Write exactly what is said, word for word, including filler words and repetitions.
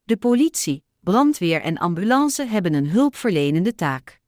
De politie, brandweer en ambulance hebben een hulpverlenende taak.